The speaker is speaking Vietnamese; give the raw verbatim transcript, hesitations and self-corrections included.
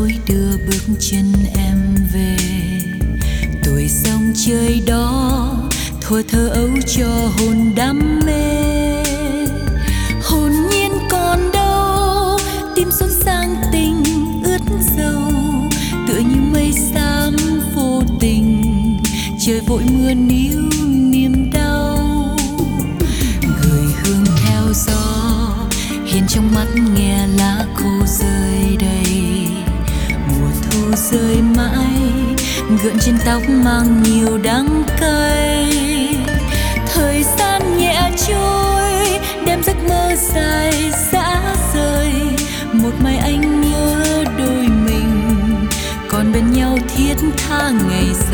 lối đưa bước chân em về. Tuổi sông chơi đó thuở thơ ấu cho hồn đam mê. Hồn nhiên còn đâu, tim xuân sang tình ướt dầu, tựa như mây xám vô tình trời vội mưa níu niềm đau. Gửi hương theo gió hiền trong mắt nghe lá khô rơi đầy. Mùa thu rơi mãi gợn trên tóc mang nhiều đắng cay. Thời gian nhẹ trôi đem giấc mơ dài dã rời. Một mai anh nhớ đôi mình còn bên nhau thiết tha ngày